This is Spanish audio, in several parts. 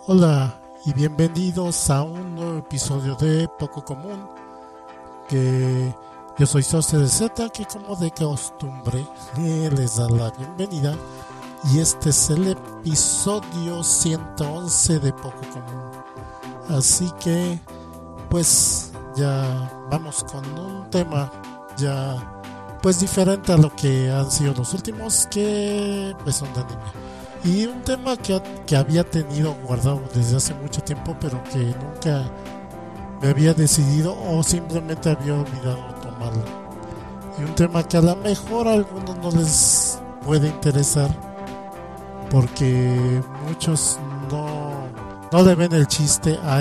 Hola y bienvenidos a un nuevo episodio de Poco Común. Que yo soy Sauce de Z, que como de costumbre les da la bienvenida. Y este es el episodio 111 de Poco Común. Así que pues ya vamos con un tema ya pues diferente a lo que han sido los últimos, que pues son de anime. Y un tema que había tenido guardado desde hace mucho tiempo, pero que nunca me había decidido o simplemente había olvidado tomarlo. Y un tema que a lo mejor a algunos no les puede interesar, porque muchos no le ven el chiste a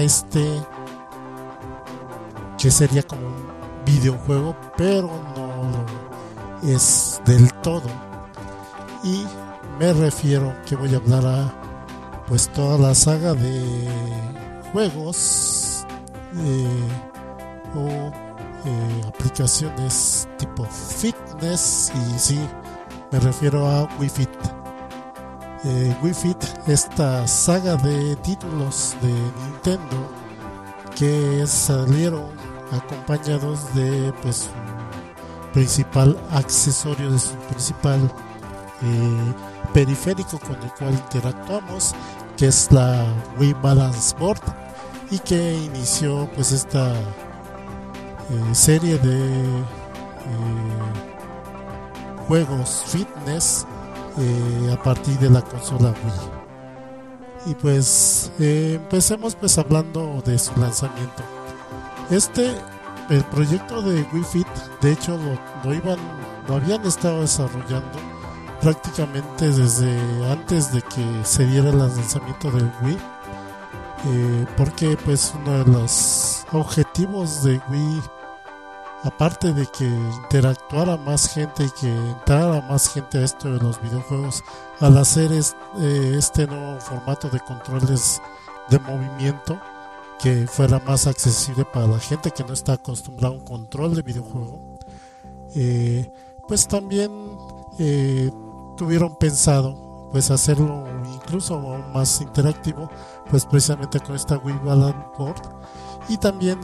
que sería como un videojuego, pero no lo es del todo. Y me refiero que voy a hablar a pues toda la saga de juegos o aplicaciones tipo fitness, y sí, me refiero a Wii Fit. Wii Fit, esta saga de títulos de Nintendo que salieron acompañados de pues un principal accesorio, de su principal periférico con el cual interactuamos, que es la Wii Balance Board, y que inició pues esta serie de juegos fitness a partir de la consola Wii. Y pues empecemos pues hablando de su lanzamiento. El proyecto de Wii Fit, de hecho lo habían estado desarrollando prácticamente desde antes de que se diera el lanzamiento del Wii, porque pues uno de los objetivos de Wii, aparte de que interactuara más gente y que entrara más gente a esto de los videojuegos, al hacer este nuevo formato de controles de movimiento que fuera más accesible para la gente que no está acostumbrada a un control de videojuego, pues también tuvieron pensado pues hacerlo incluso más interactivo, pues precisamente con esta Wii Balance Board, y también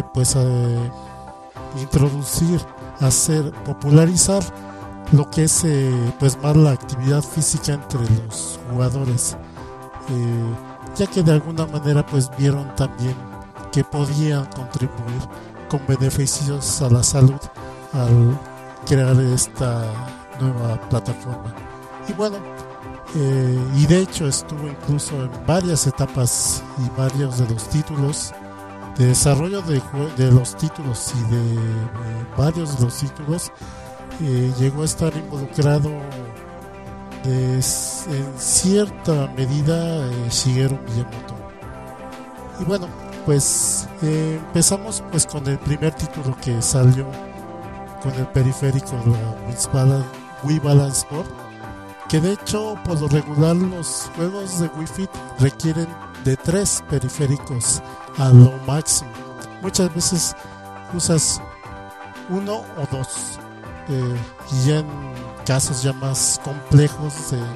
popularizar lo que es pues más la actividad física entre los jugadores, ya que de alguna manera pues vieron también que podían contribuir con beneficios a la salud al crear esta nueva plataforma. Y bueno, y de hecho estuvo incluso en varias etapas y varios de los títulos de desarrollo de los títulos, y de varios de los títulos llegó a estar involucrado en cierta medida Shigeru Miyamoto. Y bueno, pues empezamos pues con el primer título que salió con el periférico, la Wii Balance Board, que de hecho por lo regular los juegos de Wii Fit requieren de 3 periféricos a lo máximo. Muchas veces usas 1 o 2, y ya en casos ya más complejos,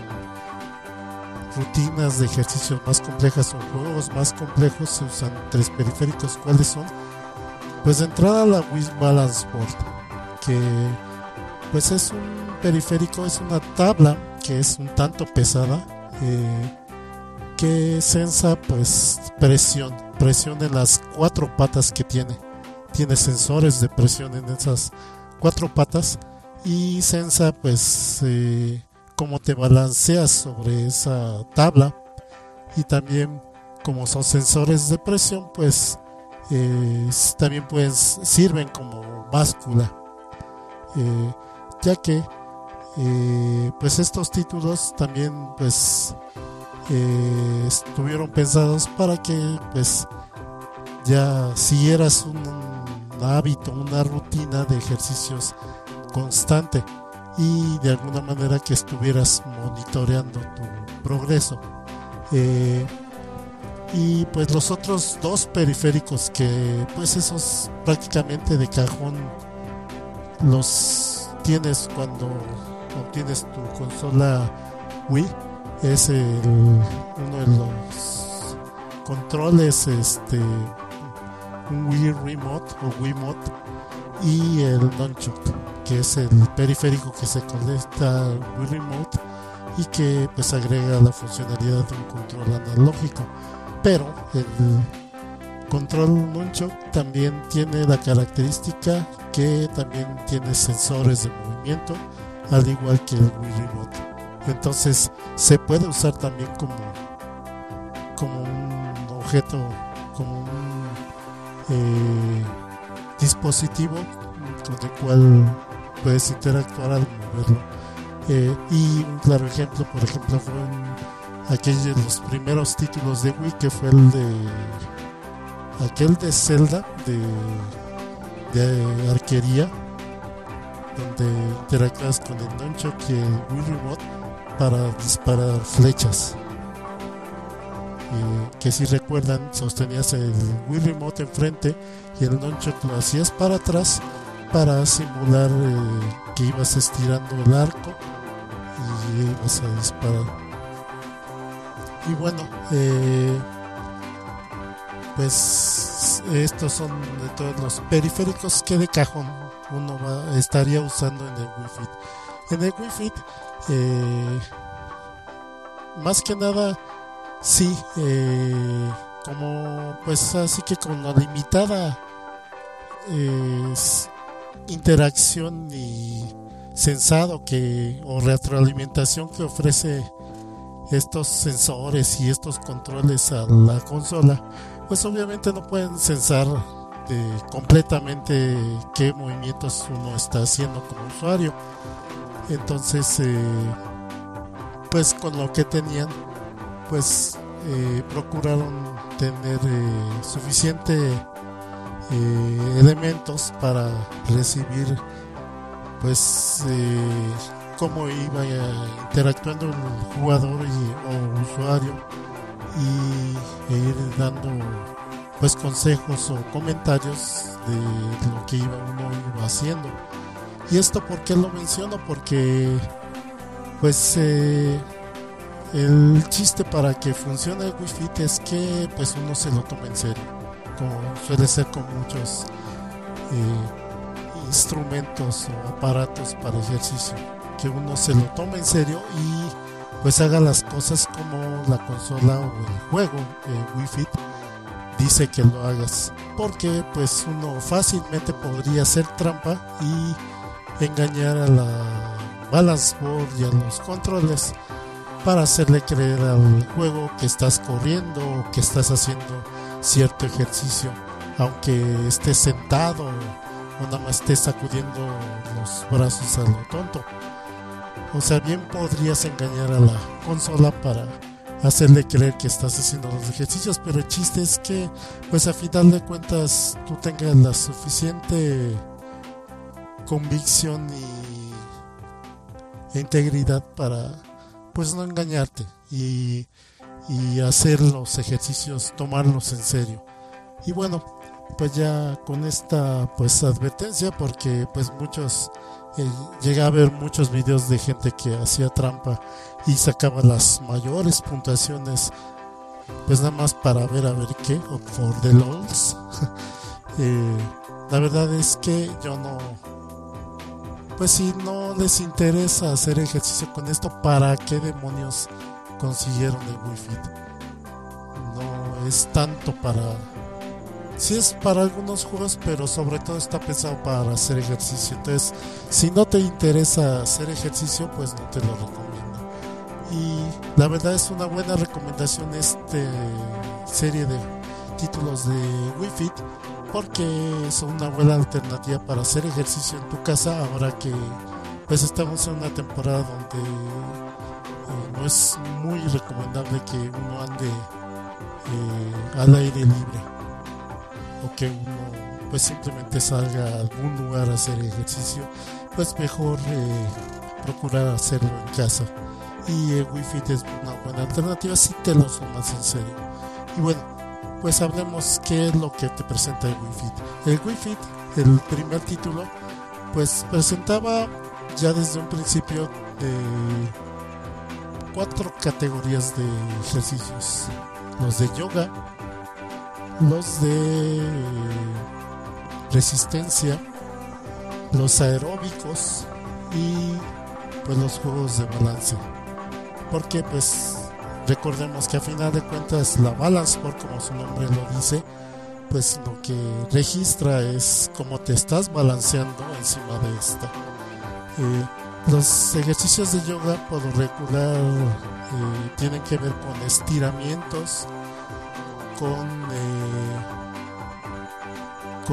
rutinas de ejercicios más complejas o juegos más complejos, se usan 3 periféricos. ¿Cuáles son? Pues de entrada la Wii Balance Board, que pues es un periférico, es una tabla que es un tanto pesada, que sensa pues presión en las 4 patas que tiene sensores de presión en esas 4 patas, y sensa pues cómo te balanceas sobre esa tabla, y también como son sensores de presión pues también pues sirven como báscula, ya que pues estos títulos también pues estuvieron pensados para que pues ya siguieras un hábito, una rutina de ejercicios constante, y de alguna manera que estuvieras monitoreando tu progreso. Y pues los otros 2 periféricos, que pues esos prácticamente de cajón los tienes cuando obtienes tu consola Wii, es uno de los control es un Wii Remote o Wiimote y el Nunchuk, que es el periférico que se conecta al Wii Remote y que pues agrega la funcionalidad de un control analógico. Pero el control Nunchuk también tiene la característica que también tiene sensores de movimiento, al igual que el Wii Remote. Entonces se puede usar también como un objeto, como un dispositivo con el cual puedes interactuar al moverlo. Y un claro ejemplo, por ejemplo, fue aquellos de los primeros títulos de Wii, que fue aquel de Zelda de arquería, donde interactúas con el Nunchuk y el Wii Remote para disparar flechas. Que si recuerdan, sostenías el Wii Remote enfrente y el Nunchuk lo hacías para atrás para simular que ibas estirando el arco y ibas a disparar. Y bueno, pues estos son de todos los periféricos que de cajón uno estaría usando en el Wii Fit. En el Wii Fit, más que nada, sí, como pues así que con la limitada interacción y sensado o retroalimentación que ofrece estos sensores y estos controles a la consola, pues obviamente no pueden sensar completamente qué movimientos uno está haciendo como usuario. Entonces pues con lo que tenían, pues procuraron tener suficiente elementos para recibir pues cómo iba interactuando el jugador o usuario y ir dando pues consejos o comentarios de lo que uno iba haciendo. Y esto, ¿por qué lo menciono? Porque pues el chiste para que funcione el Wii Fit es que pues uno se lo tome en serio, como suele ser con muchos instrumentos o aparatos para ejercicio, que uno se lo tome en serio y pues haga las cosas como la consola o el juego Wii Fit dice que lo hagas, porque pues uno fácilmente podría hacer trampa y engañar a la balance board y a los controles para hacerle creer al juego que estás corriendo o que estás haciendo cierto ejercicio, aunque estés sentado o nada más estés sacudiendo los brazos a lo tonto. O sea, bien podrías engañar a la consola para hacerle creer que estás haciendo los ejercicios, pero el chiste es que pues a final de cuentas tú tengas la suficiente convicción e integridad para pues no engañarte y hacer los ejercicios, tomarlos en serio. Y bueno, pues ya con esta pues advertencia, porque pues muchos llegué a ver muchos videos de gente que hacía trampa y sacaba las mayores puntuaciones pues nada más para ver a ver qué, o for the lols. La verdad es que yo no, pues si no les interesa hacer ejercicio con esto, ¿para qué demonios consiguieron el Wii Fit? No es tanto para... Sí es para algunos juegos, pero sobre todo está pensado para hacer ejercicio. Entonces, si no te interesa hacer ejercicio, pues no te lo recomiendo. Y la verdad es una buena recomendación serie de títulos de Wii Fit, porque son una buena alternativa para hacer ejercicio en tu casa, ahora que pues estamos en una temporada donde no es muy recomendable que uno ande al aire libre, o que uno pues simplemente salga a algún lugar a hacer ejercicio. Pues mejor procurar hacerlo en casa, y el Wii Fit es una buena alternativa si te lo tomas en serio. Y bueno, pues hablemos qué es lo que te presenta el Wii Fit. El Wii Fit, el primer título, pues presentaba ya desde un principio 4 categorías de ejercicios: los de yoga, los de resistencia, los aeróbicos y pues los juegos de balance. Porque pues recordemos que a final de cuentas la balance board, como su nombre lo dice, pues lo que registra es cómo te estás balanceando encima de esta. Los ejercicios de yoga por lo regular tienen que ver con estiramientos, con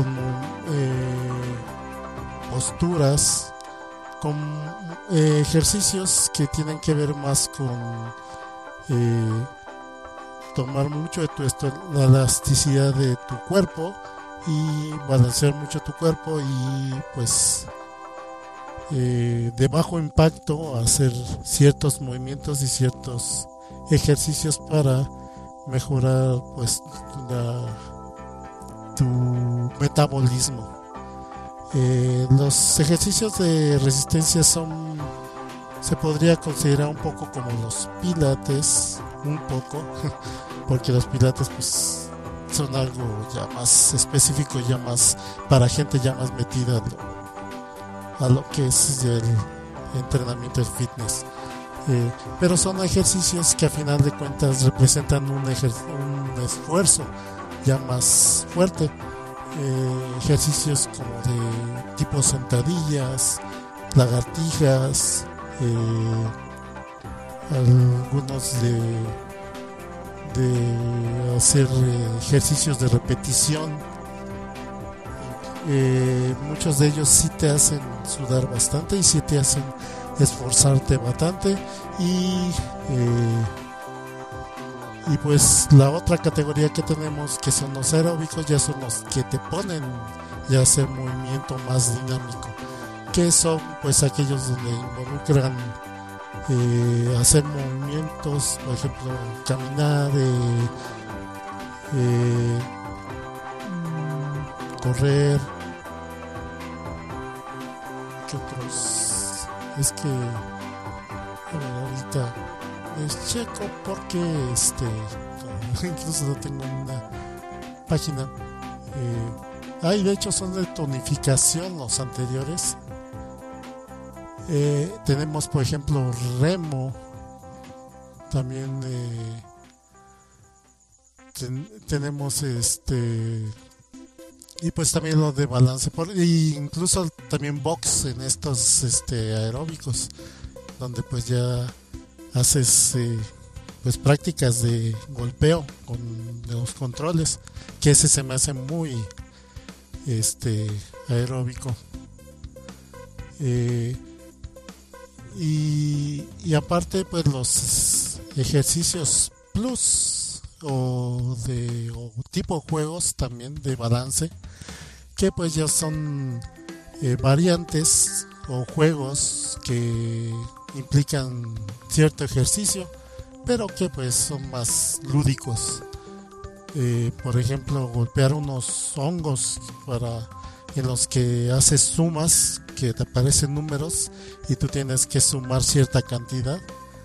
posturas, con ejercicios que tienen que ver más con tomar mucho de la elasticidad de tu cuerpo y balancear mucho tu cuerpo y pues de bajo impacto hacer ciertos movimientos y ciertos ejercicios para mejorar pues tu metabolismo. Los ejercicios de resistencia se podría considerar un poco como los pilates, un poco, porque los pilates pues son algo ya más específico, ya más para gente ya más metida a lo que es el entrenamiento del fitness. Pero son ejercicios que a final de cuentas representan un esfuerzo ya más fuerte. Ejercicios como de tipo sentadillas, lagartijas, algunos de hacer ejercicios de repetición. Muchos de ellos sí te hacen sudar bastante y sí te hacen esforzarte bastante y pues la otra categoría que tenemos, que son los aeróbicos, ya son los que te ponen ya hacer movimiento más dinámico, que son pues aquellos donde involucran hacer movimientos, por ejemplo caminar, correr. ¿Qué otros? Es que ahorita les checo porque incluso no tengo una página. De hecho son de tonificación los anteriores. Tenemos por ejemplo remo, también tenemos y pues también lo de balance y incluso también box en estos aeróbicos, donde pues ya haces pues prácticas de golpeo con los controles, que ese se me hace muy aeróbico. Y aparte pues los ejercicios plus o tipo juegos también de balance, que pues ya son variantes o juegos que implican cierto ejercicio, pero que pues son más lúdicos. Por ejemplo, golpear unos hongos en los que haces sumas, que te aparecen números y tú tienes que sumar cierta cantidad,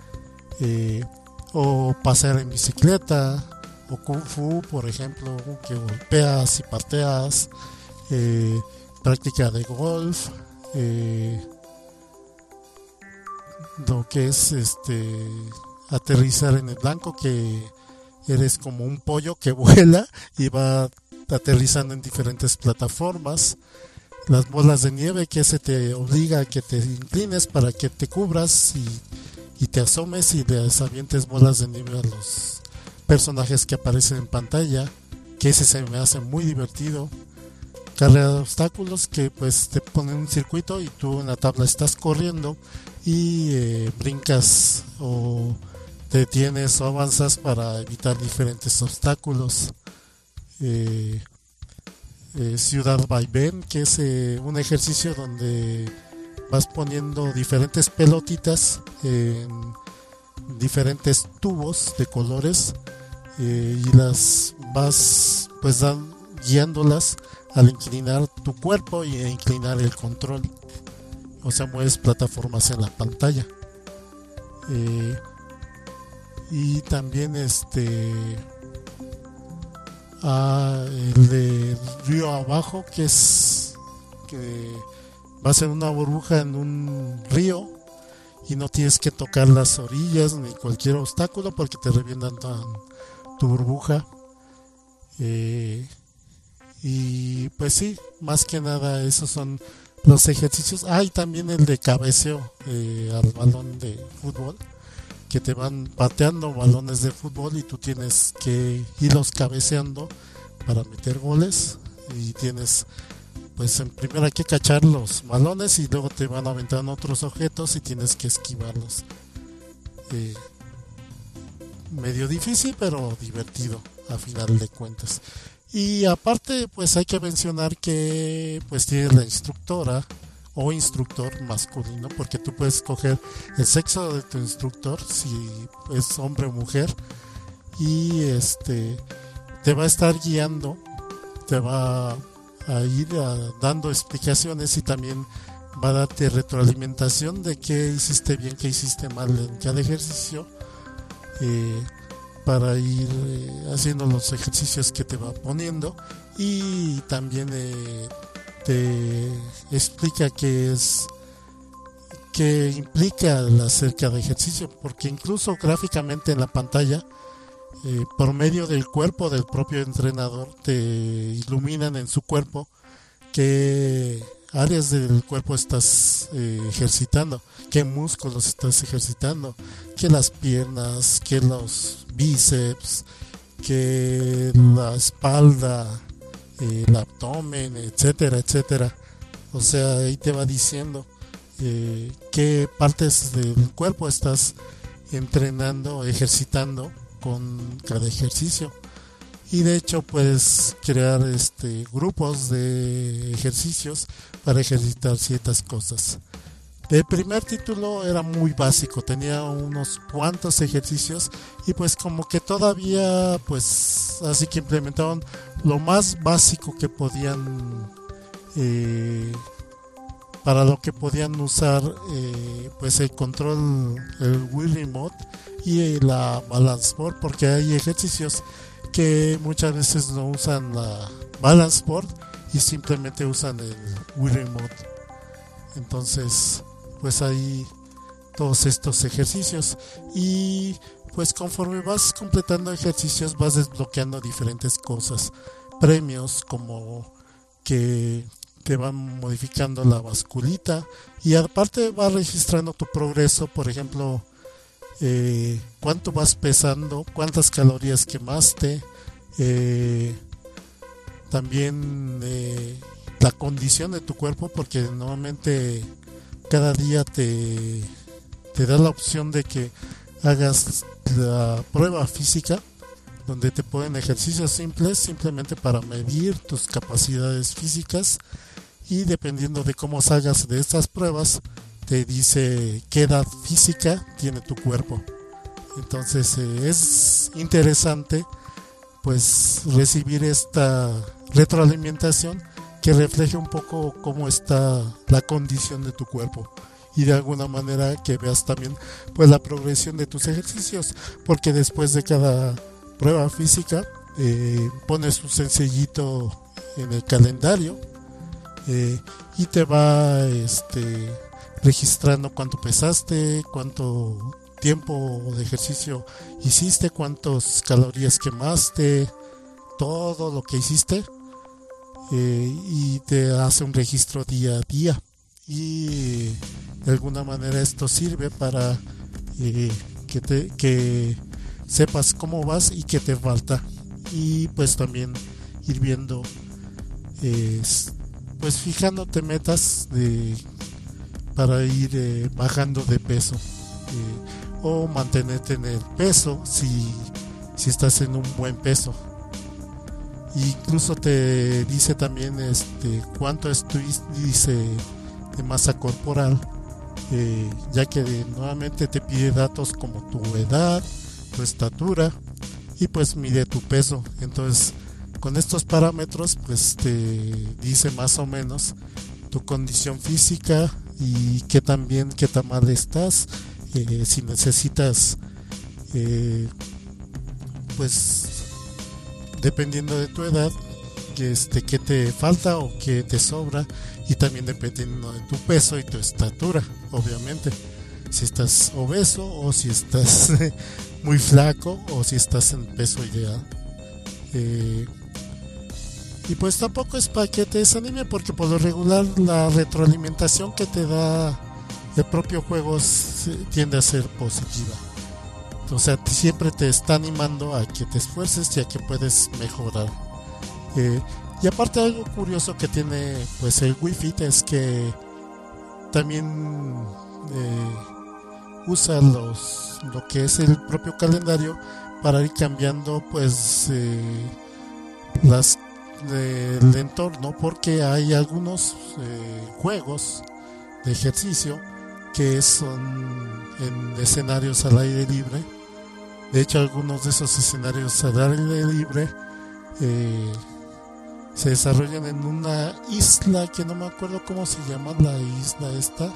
o pasear en bicicleta, o kung fu, por ejemplo, que golpeas y pateas, práctica de golf, lo que es aterrizar en el blanco, que eres como un pollo que vuela y va aterrizando en diferentes plataformas. Las bolas de nieve, que se te obliga a que te inclines para que te cubras y te asomes y les avientes bolas de nieve a los personajes que aparecen en pantalla, que ese se me hace muy divertido. Carrera de obstáculos, que pues te ponen un circuito y tú en la tabla estás corriendo y brincas o te detienes o avanzas para evitar diferentes obstáculos. Ciudad Vaivén, que es un ejercicio donde vas poniendo diferentes pelotitas en diferentes tubos de colores, y las vas pues guiándolas al inclinar tu cuerpo e inclinar el control, o sea, mueves plataformas en la pantalla. Y también el de río abajo, que es que vas en una burbuja en un río y no tienes que tocar las orillas ni cualquier obstáculo porque te revientan tu burbuja. Y pues sí, más que nada esos son los ejercicios. Hay también el de cabeceo al balón de fútbol, que te van pateando balones de fútbol y tú tienes que irlos cabeceando para meter goles. Y tienes, pues en primera hay que cachar los balones y luego te van aventando otros objetos y tienes que esquivarlos. Medio difícil pero divertido a final de cuentas. Y aparte pues hay que mencionar que pues tienes la instructora o instructor masculino, porque tú puedes escoger el sexo de tu instructor, si es hombre o mujer, y te va a estar guiando, te va a ir dando explicaciones y también va a darte retroalimentación de qué hiciste bien, qué hiciste mal en cada ejercicio, para ir haciendo los ejercicios que te va poniendo, y también te explica qué implica el hacer cada ejercicio, porque incluso gráficamente en la pantalla, por medio del cuerpo del propio entrenador, te iluminan en su cuerpo qué áreas del cuerpo estás ejercitando, qué músculos estás ejercitando, que las piernas, que los bíceps, que la espalda, el abdomen, etcétera, etcétera. O sea, ahí te va diciendo qué partes del cuerpo estás entrenando, ejercitando con cada ejercicio. Y de hecho puedes crear grupos de ejercicios para ejercitar ciertas cosas. El primer título era muy básico, tenía unos cuantos ejercicios y pues como que todavía pues así que implementaron lo más básico que podían, para lo que podían usar, pues el control, el Wii Remote y la Balance Board, porque hay ejercicios que muchas veces no usan la Balance Board y simplemente usan el Wii Remote. Entonces pues hay todos estos ejercicios y pues conforme vas completando ejercicios vas desbloqueando diferentes cosas, premios como que te van modificando la basculita y aparte va registrando tu progreso, por ejemplo, cuánto vas pesando, cuántas calorías quemaste, también la condición de tu cuerpo, porque normalmente cada día te da la opción de que hagas la prueba física, donde te ponen ejercicios simples simplemente para medir tus capacidades físicas, y dependiendo de cómo salgas de estas pruebas te dice qué edad física tiene tu cuerpo. Entonces es interesante pues recibir esta retroalimentación que refleje un poco cómo está la condición de tu cuerpo, y de alguna manera que veas también pues la progresión de tus ejercicios, porque después de cada prueba física pones un sencillito en el calendario, y te va registrando cuánto pesaste, cuánto tiempo de ejercicio hiciste, cuántas calorías quemaste, todo lo que hiciste, y te hace un registro día a día, y de alguna manera esto sirve para que sepas cómo vas y qué te falta, y pues también ir viendo, pues fijándote metas para ir bajando de peso, o mantenerte en el peso si estás en un buen peso. Incluso te dice también cuánto es tu índice de masa corporal, ya que nuevamente te pide datos como tu edad, tu estatura, y pues mide tu peso. Entonces con estos parámetros pues te dice más o menos tu condición física y qué tan mal estás, si necesitas pues dependiendo de tu edad, qué te falta o qué te sobra, y también dependiendo de tu peso y tu estatura, obviamente. Si estás obeso o si estás muy flaco o si estás en peso ideal. Y pues tampoco es para que te desanime, porque por lo regular la retroalimentación que te da el propio juego tiende a ser positiva. O sea, siempre te está animando a que te esfuerces y a que puedes mejorar. Y aparte, algo curioso que tiene pues el Wii Fit es que también usa lo que es el propio calendario para ir cambiando pues el entorno, porque hay algunos juegos de ejercicio que son en escenarios al aire libre. De hecho, algunos de esos escenarios al aire libre se desarrollan en una isla que no me acuerdo cómo se llama la isla esta,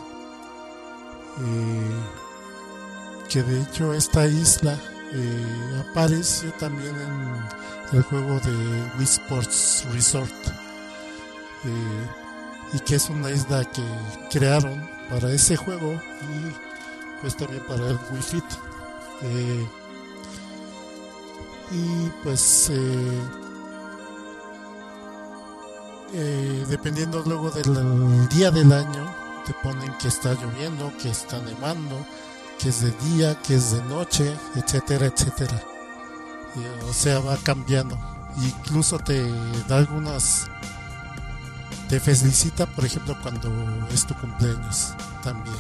que de hecho esta isla apareció también en el juego de Wii Sports Resort, y que es una isla que crearon para ese juego y pues también para el Wii Fit. Y pues dependiendo luego del día del año, te ponen que está lloviendo, que está nevando, que es de día, que es de noche, etcétera, etcétera. O sea, va cambiando. Incluso te da te felicita, por ejemplo, cuando es tu cumpleaños también.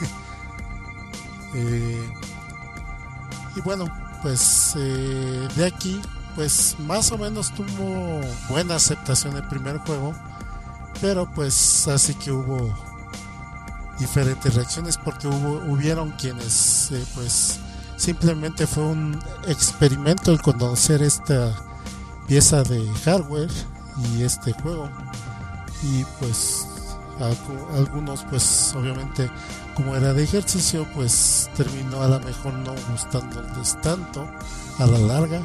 Y bueno, pues de aquí pues más o menos tuvo buena aceptación el primer juego, pero pues así que hubo diferentes reacciones, porque hubieron quienes pues simplemente fue un experimento el conocer esta pieza de hardware y este juego, y pues algunos pues obviamente, como era de ejercicio, pues terminó a lo mejor no gustándoles tanto a la larga,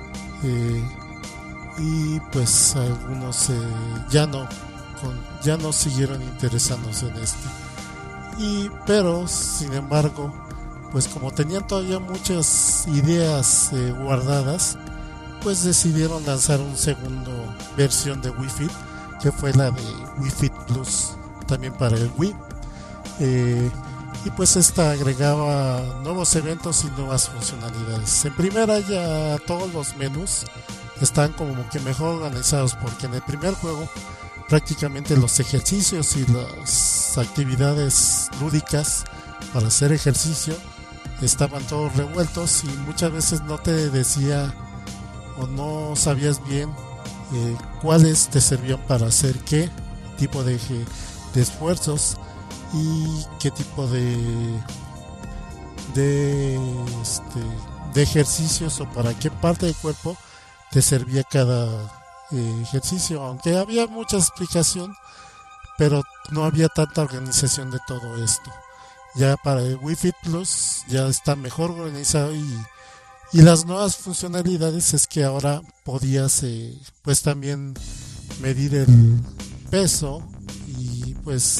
y pues algunos ya no siguieron interesándose en pero sin embargo, pues como tenían todavía muchas ideas guardadas, pues decidieron lanzar una segunda versión de Wii Fit, que fue la de Wii Fit Plus, también para el Wii. Y pues esta agregaba nuevos eventos y nuevas funcionalidades. En primera, ya todos los menús están como que mejor organizados, porque en el primer juego prácticamente los ejercicios y las actividades lúdicas para hacer ejercicio estaban todos revueltos, y muchas veces no te decía o no sabías bien cuáles te servían para hacer qué tipo de esfuerzos y qué tipo de ejercicios o para qué parte del cuerpo te servía cada ejercicio, aunque había mucha explicación, pero no había tanta organización de todo esto. Ya para el Wii Fit Plus ya está mejor organizado, y las nuevas funcionalidades es que ahora podías pues también medir el peso y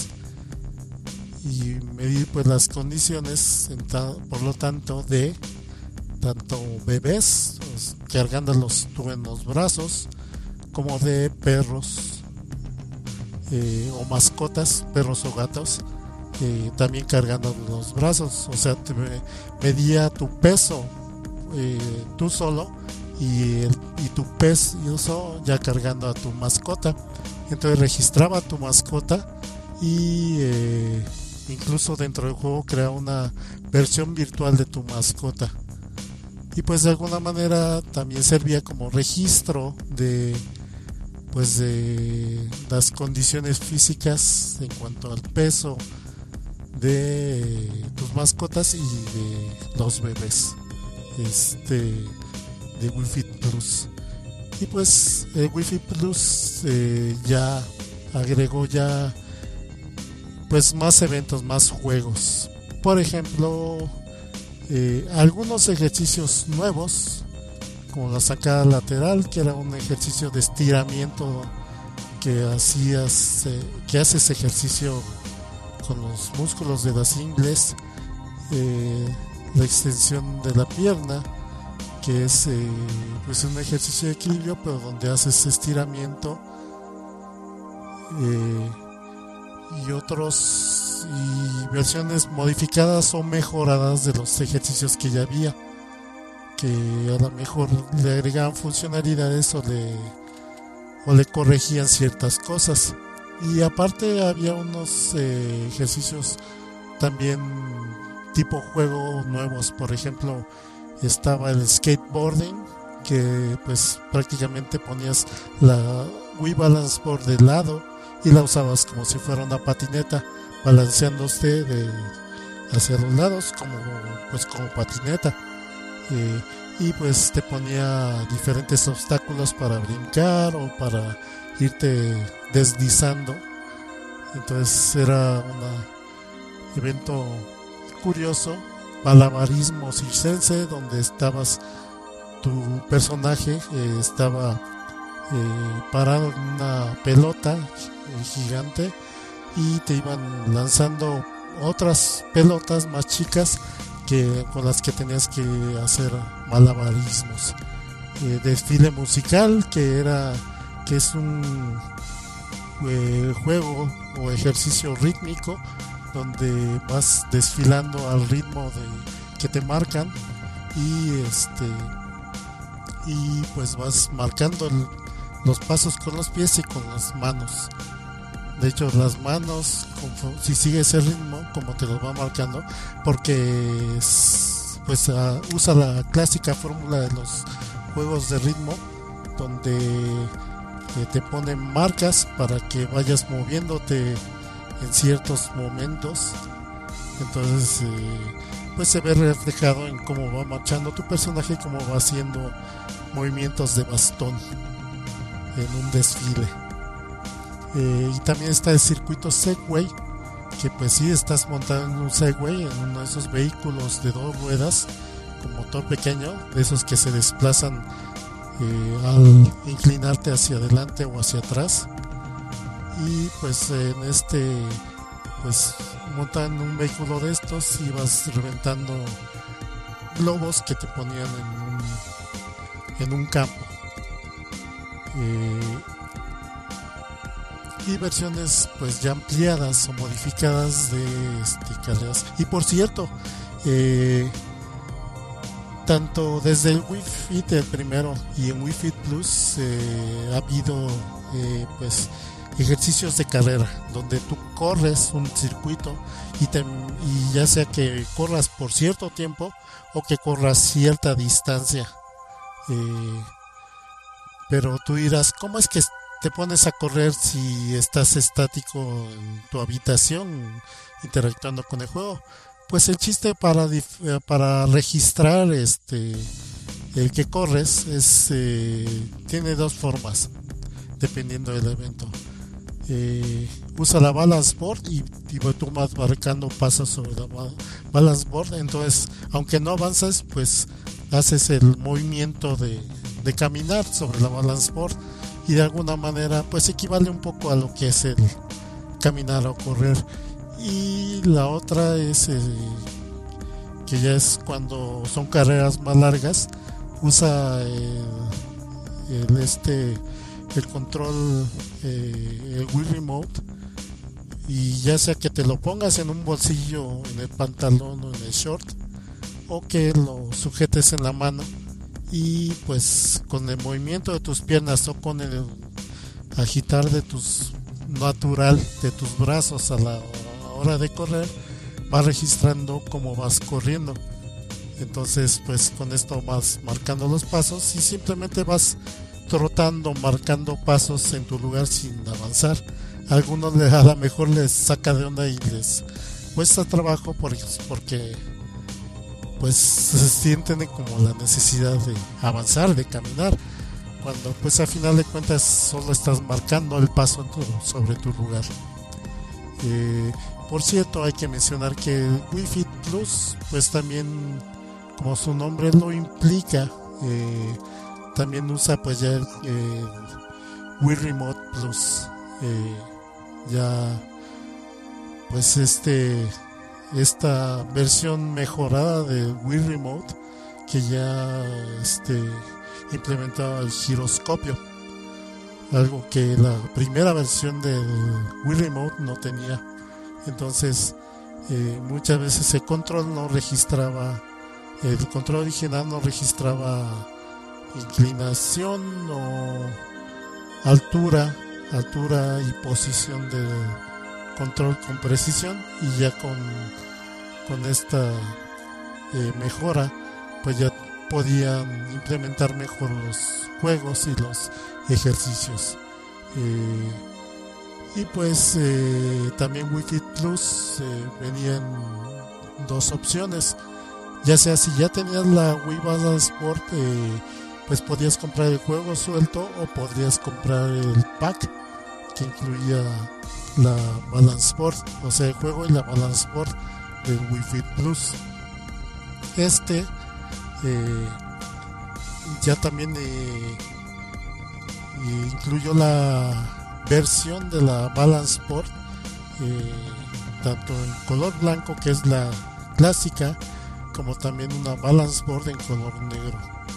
medir pues las condiciones, por lo tanto, de tanto bebés pues, cargándolos tú en los brazos, como de perros o mascotas, perros o gatos, también cargando los brazos. O sea, te medía tu peso tú solo y tu peso ya cargando a tu mascota. Entonces registraba a tu mascota y incluso dentro del juego crea una versión virtual de tu mascota, y pues de alguna manera también servía como registro de las condiciones físicas en cuanto al peso de tus mascotas y de los bebés de Wii Fit Plus. Y pues el Wii Fit Plus ya agregó pues más eventos, más juegos. Por ejemplo, algunos ejercicios nuevos como la sacada lateral, que era un ejercicio de estiramiento que haces ejercicio con los músculos de las ingles, la extensión de la pierna, que es pues un ejercicio de equilibrio, pero donde haces estiramiento, y versiones modificadas o mejoradas de los ejercicios que ya había, que a lo mejor le agregaban funcionalidades o le corregían ciertas cosas. Y aparte había unos ejercicios también tipo juego nuevos. Por ejemplo, estaba el skateboarding, que pues prácticamente ponías la Wii Balance Board de lado y la usabas como si fuera una patineta, balanceándose hacia los lados como patineta. Y pues te ponía diferentes obstáculos para brincar o para irte deslizando. Entonces era un evento curioso, malabarismo circense, donde tu personaje estaba parado en una pelota gigante y te iban lanzando otras pelotas más chicas con las que tenías que hacer malabarismos. Desfile musical, que es un juego o ejercicio rítmico donde vas desfilando al ritmo que te marcan, y pues vas marcando los pasos con los pies y con las manos. De hecho, las manos, si sigues el ritmo como te lo va marcando, porque pues usa la clásica fórmula de los juegos de ritmo, donde te ponen marcas para que vayas moviéndote en ciertos momentos. Entonces pues se ve reflejado en cómo va marchando tu personaje y cómo va haciendo movimientos de bastón en un desfile. Y también está el circuito Segway, que pues sí, estás montado en un Segway, en uno de esos vehículos de 2 ruedas con motor pequeño, de esos que se desplazan al inclinarte hacia adelante o hacia atrás. Y pues pues montan un vehículo de estos y vas reventando globos que te ponían en un campo. Y versiones pues ya ampliadas o modificadas de carreras. Y por cierto, tanto desde el Wii Fit el primero y en Wii Fit Plus ha habido pues ejercicios de carrera donde tú corres un circuito y ya sea que corras por cierto tiempo o que corras cierta distancia, pero tú dirás, ¿cómo es que te pones a correr si estás estático en tu habitación interactuando con el juego? Pues el chiste para registrar el que corres tiene 2 formas dependiendo del evento. Usa la balance board y tú vas marcando pasos sobre la balance board. Entonces, aunque no avanzas, pues haces el movimiento de caminar sobre la balance board, y de alguna manera pues equivale un poco a lo que es el caminar o correr. Y la otra es que ya es cuando son carreras más largas, usa el control, el Wii Remote, y ya sea que te lo pongas en un bolsillo, en el pantalón o en el short, o que lo sujetes en la mano, y pues con el movimiento de tus piernas o con el agitar de tus brazos a la hora de correr, vas registrando cómo vas corriendo. Entonces pues con esto vas marcando los pasos y simplemente vas trotando, marcando pasos en tu lugar sin avanzar. A algunos a lo mejor les saca de onda y les cuesta trabajo porque pues se sienten como la necesidad de avanzar, de caminar, cuando pues a final de cuentas solo estás marcando el paso sobre tu lugar. Por cierto, hay que mencionar que el Wii Fit Plus pues también, como su nombre lo implica, también usa pues ya el Wii Remote Plus, ya pues esta versión mejorada del Wii Remote que ya implementaba el giroscopio, algo que la primera versión del Wii Remote no tenía. Entonces muchas veces el control original no registraba inclinación o altura y posición del control con precisión, y ya con esta mejora pues ya podían implementar mejor los juegos y los ejercicios. Y pues también Wii Fit Plus venían dos opciones, ya sea si ya tenías la Wii Balance Sport, pues podías comprar el juego suelto o podrías comprar el pack que incluía la Balance Sport, o sea el juego y la Balance Sport del Wii Fit Plus. Ya también incluyó la versión de la Balance Sport, tanto en color blanco, que es la clásica, como también una Balance Sport en color negro.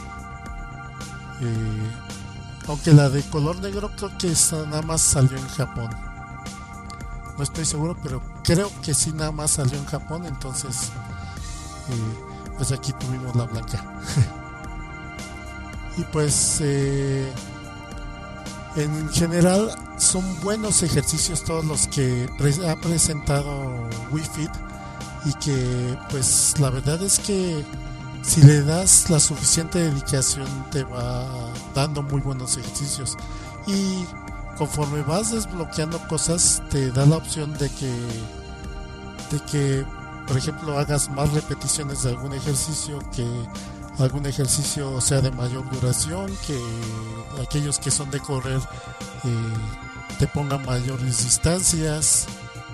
Aunque la de color negro creo que nada más salió en Japón, no estoy seguro, pero creo que sí nada más salió en Japón. Entonces pues aquí tuvimos la blanca. Y pues en general son buenos ejercicios todos los que ha presentado Wii Fit, y que pues la verdad es que si le das la suficiente dedicación te va dando muy buenos ejercicios, y conforme vas desbloqueando cosas te da la opción de que por ejemplo hagas más repeticiones de algún ejercicio, que algún ejercicio sea de mayor duración, que aquellos que son de correr te pongan mayores distancias,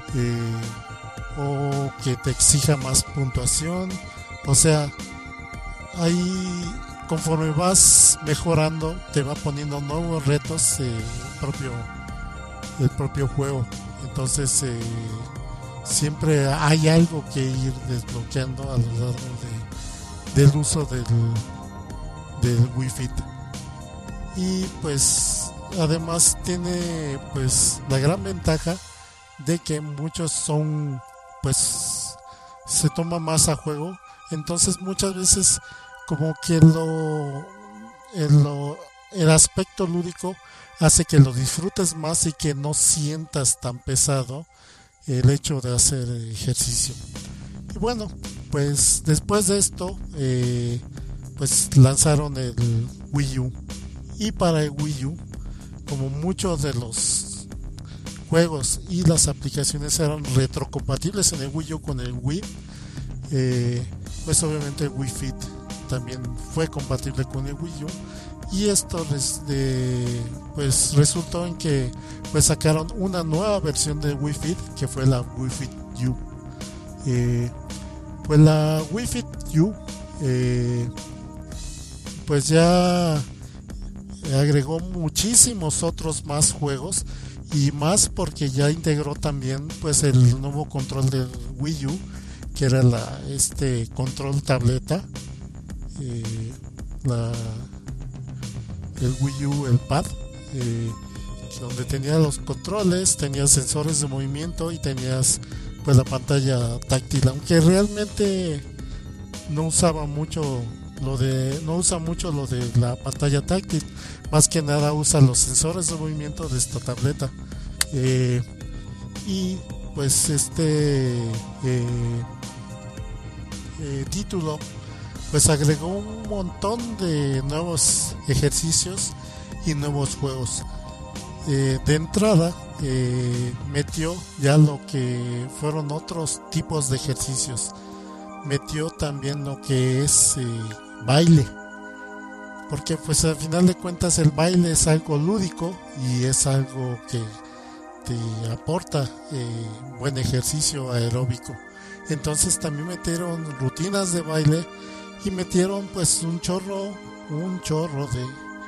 o que te exija más puntuación. O sea, ahí conforme vas mejorando te va poniendo nuevos retos el propio juego. Entonces siempre hay algo que ir desbloqueando a lo largo del uso del Wii Fit. Y pues además tiene pues la gran ventaja de que muchos son pues se toma más a juego. Entonces muchas veces como que el aspecto lúdico hace que lo disfrutes más y que no sientas tan pesado el hecho de hacer ejercicio. Y bueno, pues después de esto pues lanzaron el Wii U, y para el Wii U, como muchos de los juegos y las aplicaciones eran retrocompatibles en el Wii U con el Wii, pues obviamente el Wii Fit también fue compatible con el Wii U, y esto pues resultó en que pues sacaron una nueva versión de Wii Fit, que fue la Wii Fit U. Pues la Wii Fit U pues ya agregó muchísimos otros más juegos, y más porque ya integró también pues el nuevo control del Wii U, que era control tableta, el Wii U, el pad, donde tenía los controles, tenías sensores de movimiento y tenías pues la pantalla táctil, aunque realmente no usa mucho lo de la pantalla táctil, más que nada usa los sensores de movimiento de esta tableta. Y pues título pues agregó un montón de nuevos ejercicios y nuevos juegos. De entrada metió ya lo que fueron otros tipos de ejercicios, metió también lo que es baile, porque pues al final de cuentas el baile es algo lúdico y es algo que te aporta buen ejercicio aeróbico. Entonces también metieron rutinas de baile y metieron pues un chorro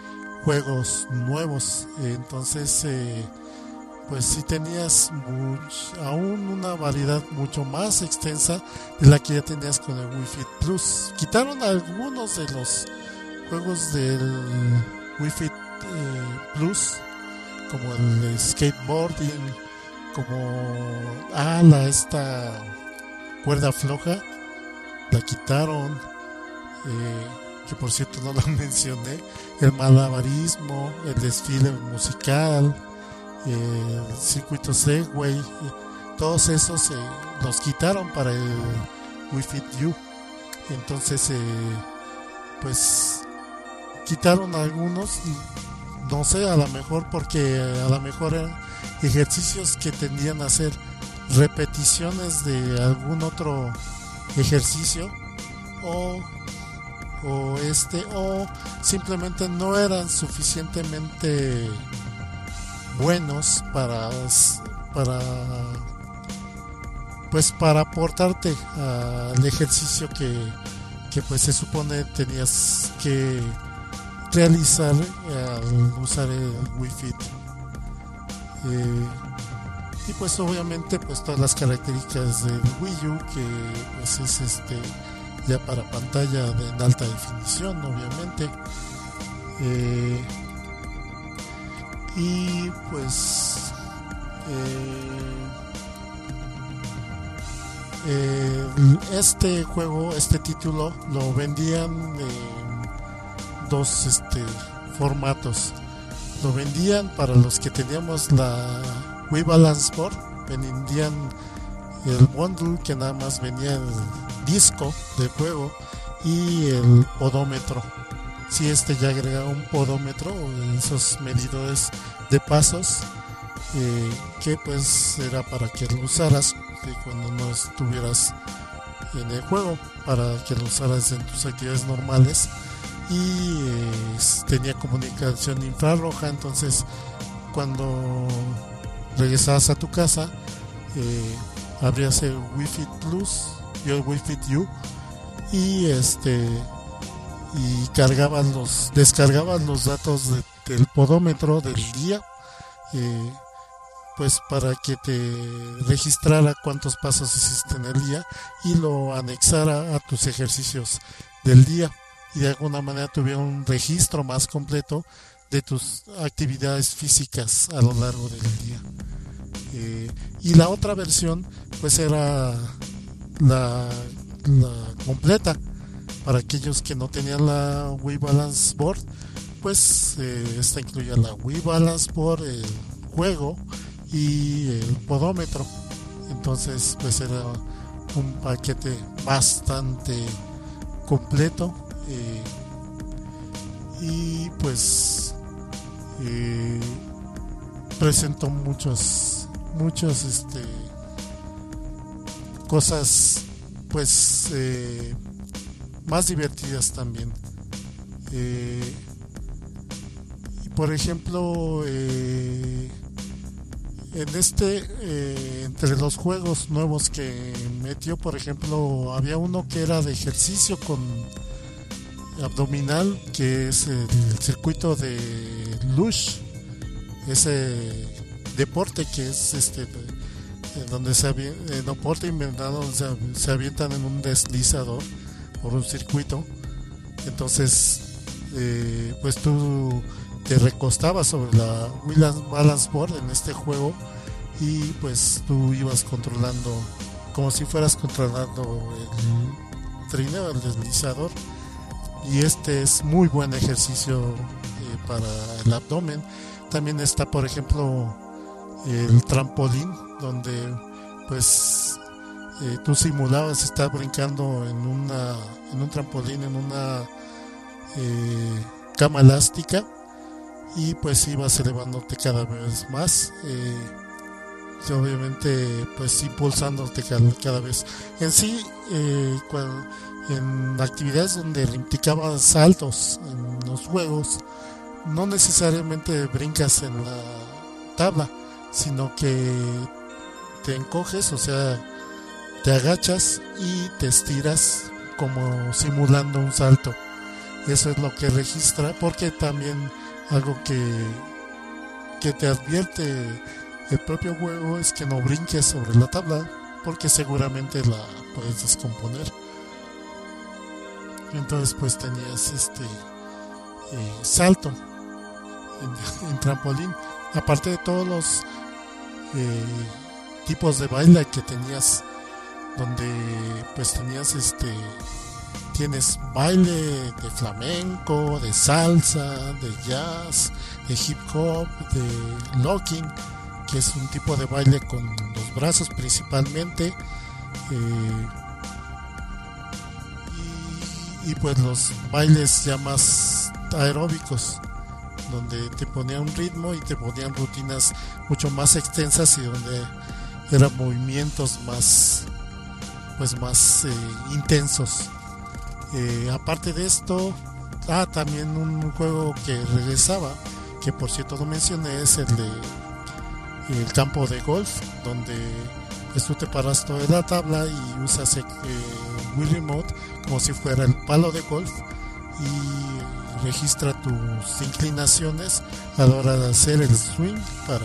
juegos nuevos. Entonces pues sí tenías aún una variedad mucho más extensa de la que ya tenías con el Wii Fit Plus. Quitaron algunos de los juegos del Wii Fit Plus, como el skateboarding, como esta cuerda floja, la quitaron, que por cierto no la mencioné, el malabarismo, el desfile musical, el circuito Segway, todos esos los quitaron para el Wii Fit U. Entonces pues quitaron algunos, no sé, a lo mejor porque a lo mejor eran ejercicios que tendían a hacer repeticiones de algún otro ejercicio, o simplemente no eran suficientemente buenos para aportarte al ejercicio que pues se supone tenías que realizar al usar el Wii Fit. Y pues obviamente pues todas las características del Wii U, que pues es ya para pantalla en alta definición, obviamente. Y pues este título lo vendían en dos formatos. Lo vendían para los que teníamos la Wii Balance Board, vendían el bundle que nada más venía el disco del juego y el podómetro. Si ya agregaba un podómetro, esos medidores de pasos, que pues era para que lo usaras cuando no estuvieras en el juego, para que lo usaras en tus actividades normales. Y tenía comunicación infrarroja, entonces cuando regresabas a tu casa, abrías el Wii Fit Plus y el Wii Fit U y descargabas los datos del podómetro del día, pues para que te registrara cuántos pasos hiciste en el día y lo anexara a tus ejercicios del día, y de alguna manera tuviera un registro más completo de tus actividades físicas a lo largo del día. Y la otra versión pues era la completa. Para aquellos que no tenían la Wii Balance Board, pues esta incluía la Wii Balance Board, el juego y el podómetro. Entonces pues era un paquete bastante completo, y pues presentó muchas cosas pues más divertidas también. Y por ejemplo, en entre los juegos nuevos que metió, por ejemplo, había uno que era de ejercicio con abdominal, que es el circuito de Lush, ese deporte que es donde deporte inventado, se avientan en un deslizador por un circuito. Entonces pues tú te recostabas sobre la Wii Balance Board en este juego, y pues tú ibas controlando como si fueras controlando el trineo, el deslizador. Y es muy buen ejercicio para el abdomen. También está, por ejemplo, el trampolín, donde pues tú simulabas estar brincando en un trampolín, en una cama elástica, y pues ibas elevándote cada vez más, obviamente pues impulsándote cada vez. En sí, en actividades donde implicaba saltos en los juegos, no necesariamente brincas en la tabla, sino que te encoges, o sea, te agachas y te estiras como simulando un salto. Eso es lo que registra, porque también Algo que te advierte el propio juego es que no brinques sobre la tabla, porque seguramente la puedes descomponer. Entonces pues tenías salto en trampolín, aparte de todos los eh, tipos de baile que tenías, donde pues tenías tienes baile de flamenco, de salsa, de jazz, de hip hop, de locking, que es un tipo de baile con los brazos principalmente, y pues los bailes ya más aeróbicos, donde te ponían un ritmo y te ponían rutinas mucho más extensas y donde eran movimientos más intensos. Aparte de esto, también un juego que regresaba, que por cierto no mencioné, es el campo de golf, donde pues tú te paras toda la tabla y usas Wii Remote como si fuera el palo de golf y registra tus inclinaciones a la hora de hacer el swing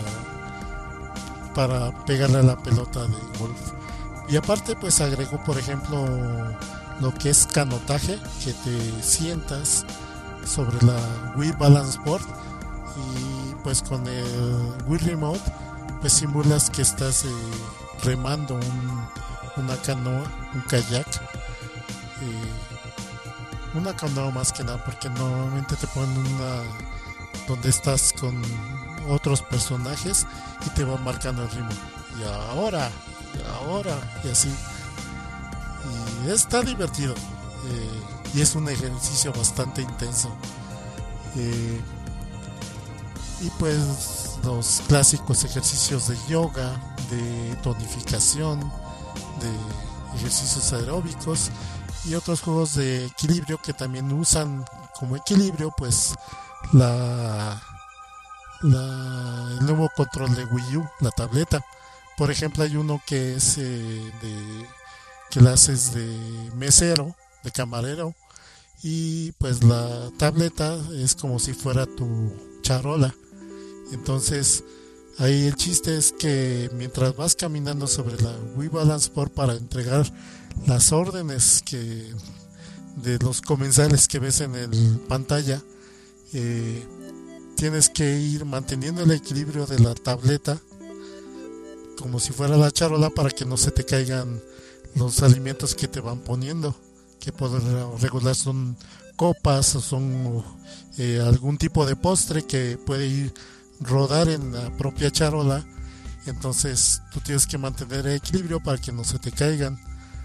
para pegarle a la pelota de golf. Y aparte pues agregó, por ejemplo, lo que es canotaje, que te sientas sobre la Wii Balance Board y pues con el Wii Remote pues simulas que estás remando una canoa, un kayak, una canoa más que nada, porque normalmente te ponen una donde estás con otros personajes y te van marcando el ritmo, y ahora y así, y está divertido, y es un ejercicio bastante intenso, y pues los clásicos ejercicios de yoga, de tonificación, de ejercicios aeróbicos y otros juegos de equilibrio que también usan como equilibrio pues el nuevo control de Wii U, la tableta. Por ejemplo, hay uno que es que la haces de mesero, de camarero, y pues la tableta es como si fuera tu charola. Entonces ahí el chiste es que mientras vas caminando sobre la Wii Balance Board para entregar las órdenes de los comensales que ves en el pantalla, tienes que ir manteniendo el equilibrio de la tableta como si fuera la charola para que no se te caigan los alimentos que te van poniendo, que por regular son copas o son algún tipo de postre que puede ir rodar en la propia charola. Entonces tú tienes que mantener el equilibrio para que no se te caigan.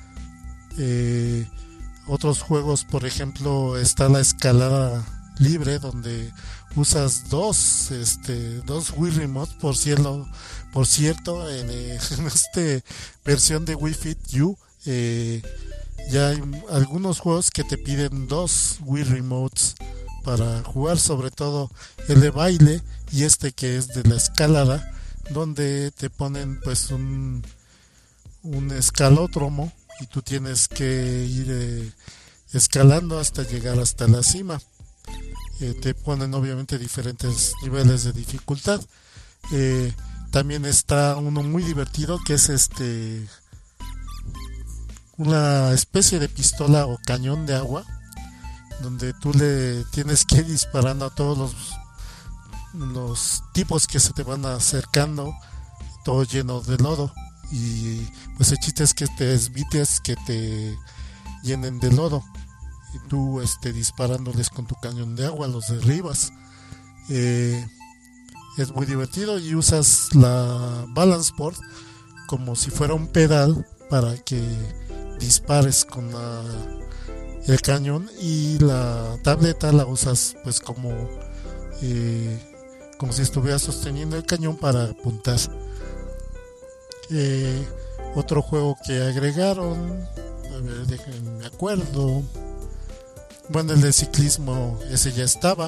Otros juegos, por ejemplo, está la escalada libre, donde usas dos Wii Remote. Por cierto, en versión de Wii Fit U, ya hay algunos juegos que te piden dos Wii Remotes para jugar, sobre todo el de baile y que es de la escalada, donde te ponen pues un escalódromo y tú tienes que ir escalando hasta llegar hasta la cima. Te ponen obviamente diferentes niveles de dificultad. También está uno muy divertido que es una especie de pistola o cañón de agua, donde tú le tienes que ir disparando a todos los tipos que se te van acercando, todo lleno de lodo, y pues el chiste es que te evites que te llenen de lodo y tú disparándoles con tu cañón de agua los derribas. Es muy divertido y usas la balance board como si fuera un pedal para que dispares con el cañón, y la tableta la usas pues como si estuvieras sosteniendo el cañón para apuntar. Otro juego que agregaron, a ver, déjenme me acuerdo, bueno, el de ciclismo, ese ya estaba.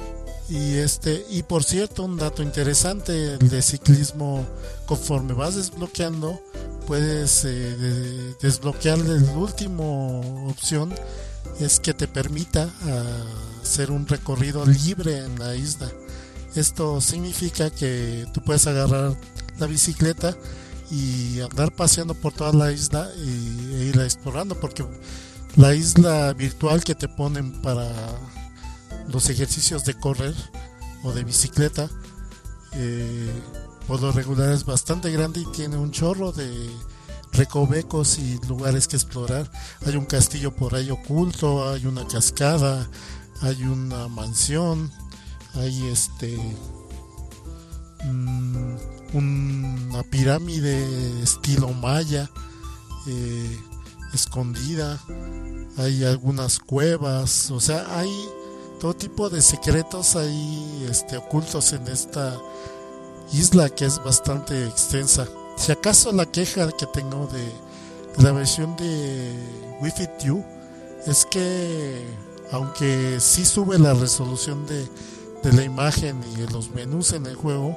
Y por cierto, un dato interesante, el de ciclismo, conforme vas desbloqueando, puedes desbloquear la última opción es que te permita hacer un recorrido libre en la isla. Esto significa que tú puedes agarrar la bicicleta y andar paseando por toda la isla e ir explorando, porque la isla virtual que te ponen para los ejercicios de correr o de bicicleta, por lo regular es bastante grande y tiene un chorro de recovecos y lugares que explorar. Hay un castillo por ahí oculto, hay una cascada, hay una mansión, hay una pirámide estilo maya, escondida, hay algunas cuevas, o sea, hay todo tipo de secretos ahí ocultos en esta isla, que es bastante extensa. Si acaso la queja que tengo de la versión de Wii Fit U es que, aunque sí sube la resolución de la imagen y de los menús en el juego,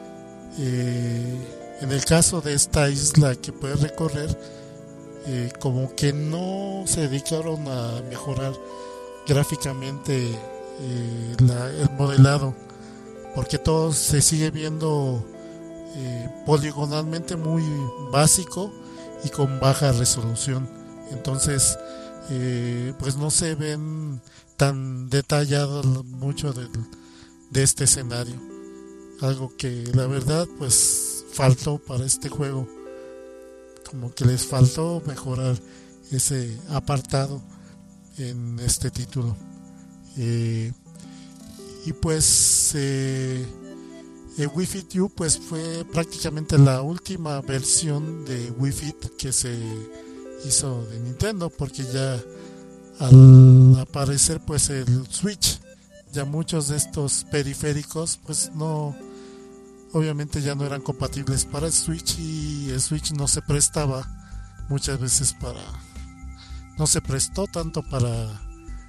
en el caso de esta isla que puedes recorrer, como que no se dedicaron a mejorar gráficamente el modelado, porque todo se sigue viendo poligonalmente muy básico y con baja resolución. Entonces pues no se ven tan detallados mucho de este escenario, algo que la verdad pues faltó para este juego, como que les faltó mejorar ese apartado en este título. Y pues Wii Fit U pues fue prácticamente la última versión de Wii Fit que se hizo de Nintendo, porque ya al aparecer pues el Switch, ya muchos de estos periféricos pues no, obviamente ya no eran compatibles para el Switch, y el Switch no se prestaba muchas veces no se prestó tanto para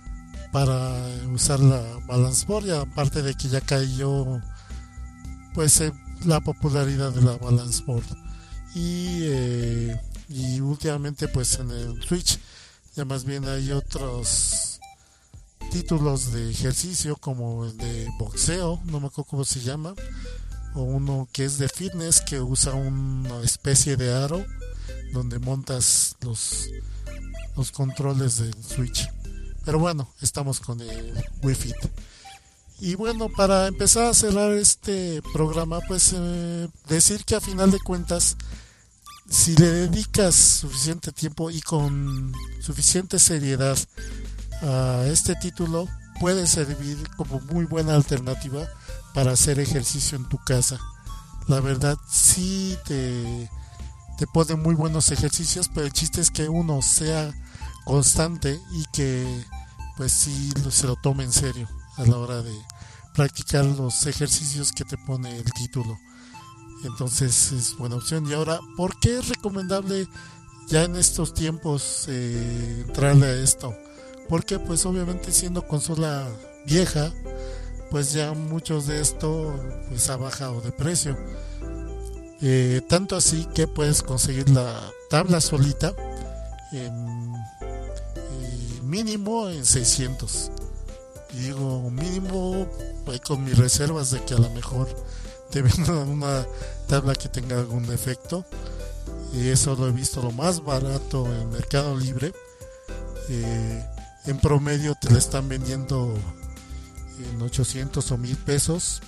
usar la Balance Board, y aparte de que ya cayó pues la popularidad de la Balance Board, y últimamente pues en el Switch ya más bien hay otros títulos de ejercicio, como el de boxeo, no me acuerdo cómo se llama, o uno que es de fitness, que usa una especie de aro donde montas los controles del Switch. Pero bueno, estamos con el Wii Fit. Y bueno, para empezar a cerrar este programa, pues decir que a final de cuentas, si le dedicas suficiente tiempo y con suficiente seriedad a este título, puede servir como muy buena alternativa para hacer ejercicio en tu casa. La verdad sí te pone muy buenos ejercicios, pero el chiste es que uno sea constante y que pues sí se lo tome en serio a la hora de practicar los ejercicios que te pone el título. Entonces es buena opción. Y ahora, ¿por qué es recomendable ya en estos tiempos entrarle a esto? Porque pues obviamente, siendo consola vieja, pues ya muchos de esto pues ha bajado de precio, tanto así que puedes conseguir la tabla solita en mínimo en 600. Y digo mínimo con mis reservas de que a lo mejor te vendan una tabla que tenga algún defecto, y eso lo he visto lo más barato en Mercado Libre. En promedio te la están vendiendo en 800 o 1000 pesos,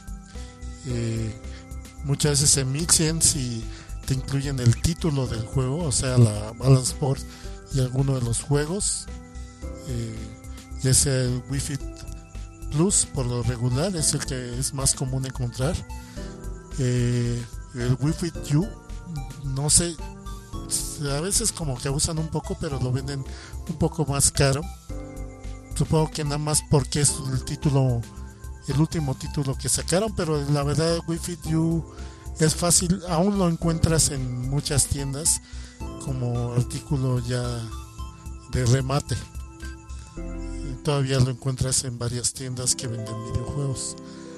muchas veces en 1100 si te incluyen el título del juego, o sea, la Balance Board y alguno de los juegos, ya sea el Wii Fit Plus, por lo regular es el que es más común encontrar. El Wii Fit U, no sé, a veces como que abusan un poco, pero lo venden un poco más caro. Supongo que nada más porque es el último título que sacaron, pero la verdad el Wii Fit U es fácil, aún lo encuentras en muchas tiendas como artículo ya de remate. Todavía lo encuentras en varias tiendas que venden videojuegos.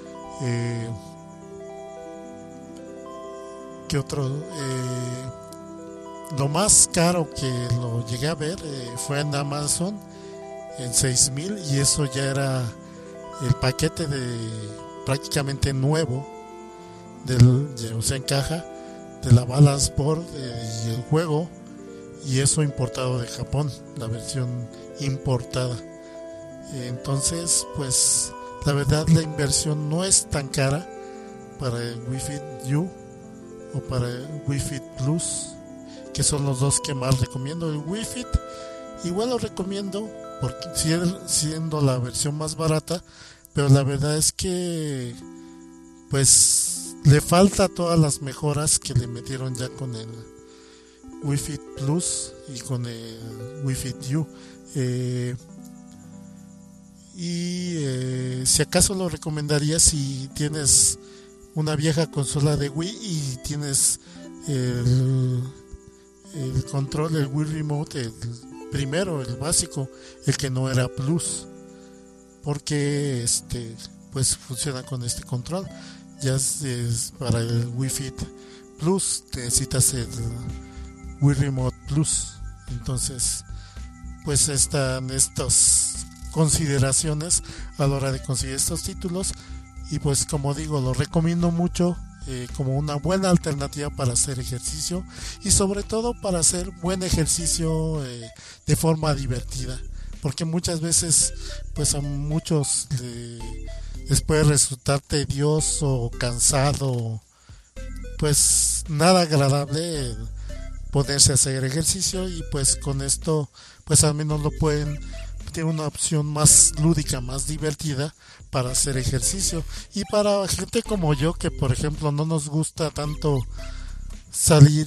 ¿Qué otro? Lo más caro que lo llegué a ver fue en Amazon, en 6,000, y eso ya era el paquete de prácticamente nuevo o sea, en caja, de la balance board y el juego, y eso importado de Japón, la versión importada. Entonces, pues la verdad la inversión no es tan cara para el Wii Fit U o para el Wii Fit Plus, que son los dos que más recomiendo. El Wii Fit igual lo recomiendo porque siendo la versión más barata, pero la verdad es que pues le falta todas las mejoras que le metieron ya con el Wii Fit Plus y con el Wii Fit U. Si acaso lo recomendaría si tienes una vieja consola de Wii y tienes el control, el Wii Remote, el primero, el básico, el que no era Plus, porque pues funciona con este control. Ya es para el Wii Fit Plus necesitas el Wii Remote Plus. Entonces pues están estas consideraciones a la hora de conseguir estos títulos, y pues como digo, lo recomiendo mucho como una buena alternativa para hacer ejercicio, y sobre todo para hacer buen ejercicio de forma divertida, porque muchas veces pues a muchos les puede resultar tedioso o cansado, pues nada agradable ponerse a hacer ejercicio, y pues con esto pues al menos lo pueden tener una opción más lúdica, más divertida para hacer ejercicio. Y para gente como yo, que por ejemplo no nos gusta tanto salir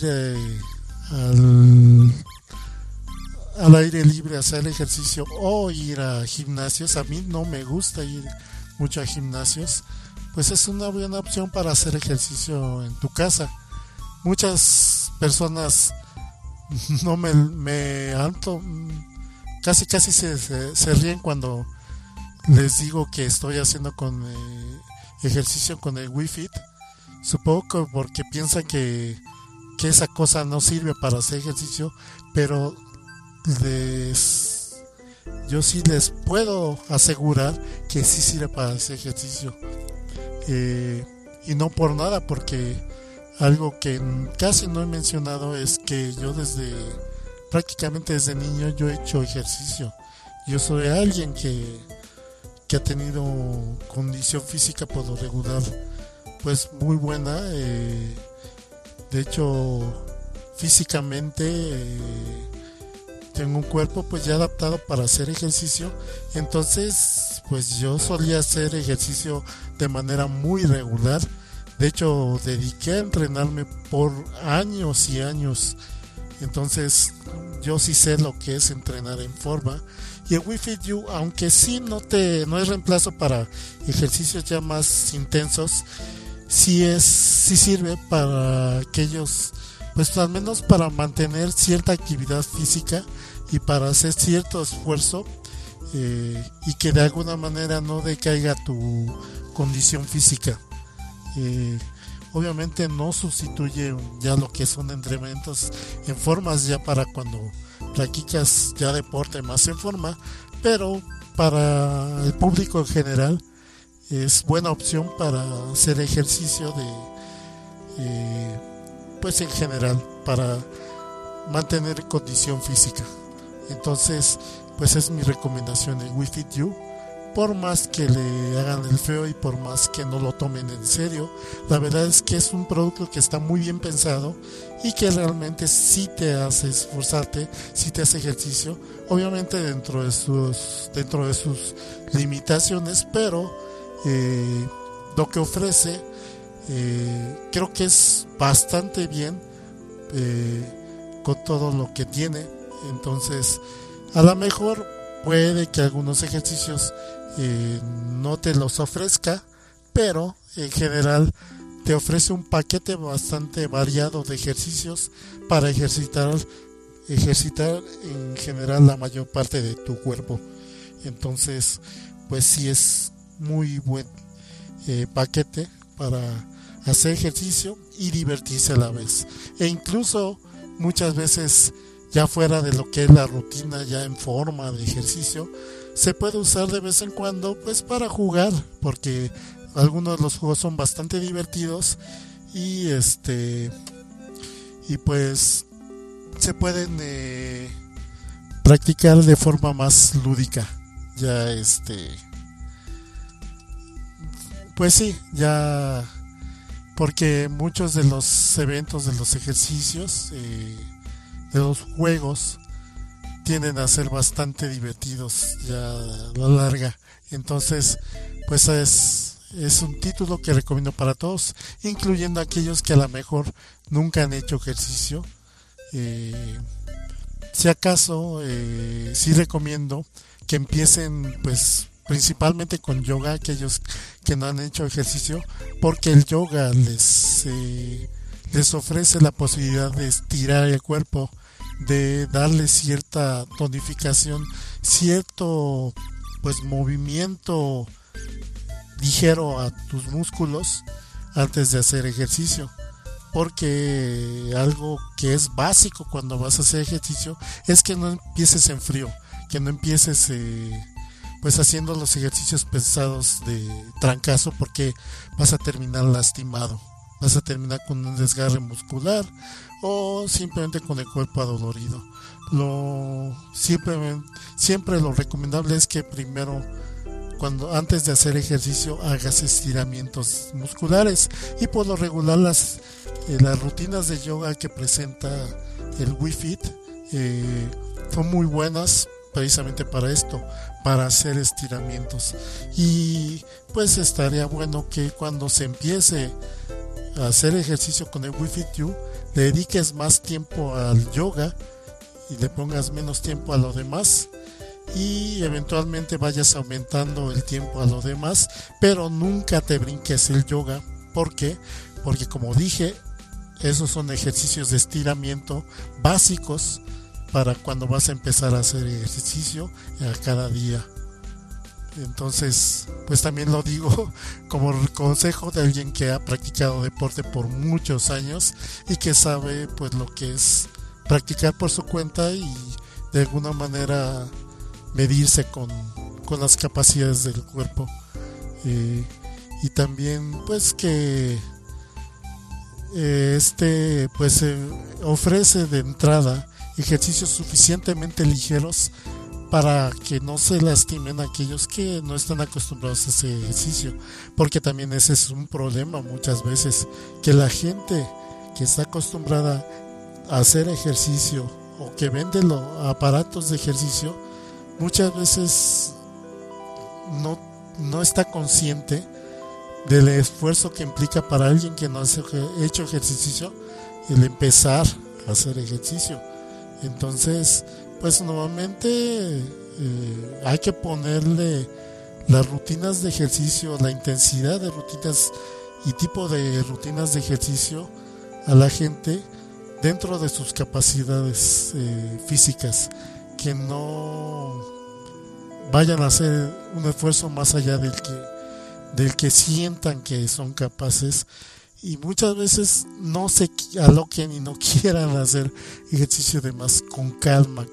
al aire libre a hacer ejercicio o ir a gimnasios, a mí no me gusta ir mucho a gimnasios, pues es una buena opción para hacer ejercicio en tu casa. Muchas personas no me alto, casi se ríen cuando les digo que estoy haciendo con ejercicio con el Wii Fit. Supongo que porque piensan que esa cosa no sirve para hacer ejercicio, pero yo sí les puedo asegurar que sí sirve para hacer ejercicio, y no por nada, porque algo que casi no he mencionado es que yo prácticamente desde niño yo he hecho ejercicio. Yo soy alguien que ha tenido condición física por lo regular pues muy buena. De hecho, físicamente tengo un cuerpo pues ya adaptado para hacer ejercicio. Entonces pues yo solía hacer ejercicio de manera muy regular. De hecho, dediqué a entrenarme por años y años. Entonces yo sí sé lo que es entrenar en forma. Y el Wii Fit U, aunque sí no es reemplazo para ejercicios ya más intensos, sí sirve para aquellos, pues al menos para mantener cierta actividad física y para hacer cierto esfuerzo, y que de alguna manera no decaiga tu condición física. Obviamente no sustituye ya lo que son entrenamientos en formas ya para cuando practicas ya deporte más en forma, pero para el público en general es buena opción para hacer ejercicio pues en general para mantener condición física. Entonces pues es mi recomendación el Wii Fit U. Por más que le hagan el feo y por más que no lo tomen en serio, la verdad es que es un producto que está muy bien pensado y que realmente sí te hace esforzarte, sí te hace ejercicio, obviamente dentro de sus limitaciones, pero lo que ofrece creo que es bastante bien con todo lo que tiene. Entonces a lo mejor puede que algunos ejercicios no te los ofrezca, pero en general te ofrece un paquete bastante variado de ejercicios para ejercitar en general la mayor parte de tu cuerpo. Entonces pues sí es muy buen paquete para hacer ejercicio y divertirse a la vez, e incluso muchas veces ya fuera de lo que es la rutina ya en forma de ejercicio, se puede usar de vez en cuando pues para jugar, porque algunos de los juegos son bastante divertidos y y pues se pueden practicar de forma más lúdica. Ya pues sí, ya porque muchos de los eventos, de los ejercicios, de los juegos tienden a ser bastante divertidos ya a la larga. Entonces, pues es un título que recomiendo para todos, incluyendo aquellos que a lo mejor nunca han hecho ejercicio. Si acaso, sí recomiendo que empiecen pues principalmente con yoga, aquellos que no han hecho ejercicio, porque el yoga les ofrece la posibilidad de estirar el cuerpo, de darle cierta tonificación, cierto pues movimiento ligero a tus músculos antes de hacer ejercicio, porque algo que es básico cuando vas a hacer ejercicio es que no empieces en frío, que no empieces pues haciendo los ejercicios pesados de trancazo, porque vas a terminar lastimado, vas a terminar con un desgarre muscular o simplemente con el cuerpo adolorido. Siempre lo recomendable es que primero, antes de hacer ejercicio, hagas estiramientos musculares, y por lo regular las rutinas de yoga que presenta el Wii Fit son muy buenas precisamente para esto, para hacer estiramientos. Y pues estaría bueno que cuando se empiece a hacer ejercicio con el Wii Fit U, le dediques más tiempo al yoga y le pongas menos tiempo a lo demás, y eventualmente vayas aumentando el tiempo a lo demás, pero nunca te brinques el yoga. ¿Por qué? Porque, como dije, esos son ejercicios de estiramiento básicos para cuando vas a empezar a hacer ejercicio a cada día. Entonces, pues también lo digo como consejo de alguien que ha practicado deporte por muchos años y que sabe pues lo que es practicar por su cuenta y de alguna manera medirse con las capacidades del cuerpo. Y también pues que pues ofrece de entrada ejercicios suficientemente ligeros para que no se lastimen aquellos que no están acostumbrados a ese ejercicio, porque también ese es un problema muchas veces, que la gente que está acostumbrada a hacer ejercicio o que vende los aparatos de ejercicio muchas veces no está consciente del esfuerzo que implica para alguien que no ha hecho ejercicio el empezar a hacer ejercicio. Entonces, pues normalmente hay que ponerle las rutinas de ejercicio, la intensidad de rutinas y tipo de rutinas de ejercicio a la gente dentro de sus capacidades físicas, que no vayan a hacer un esfuerzo más allá del que sientan que son capaces, y muchas veces no se aloquen y no quieran hacer ejercicio de más con calma,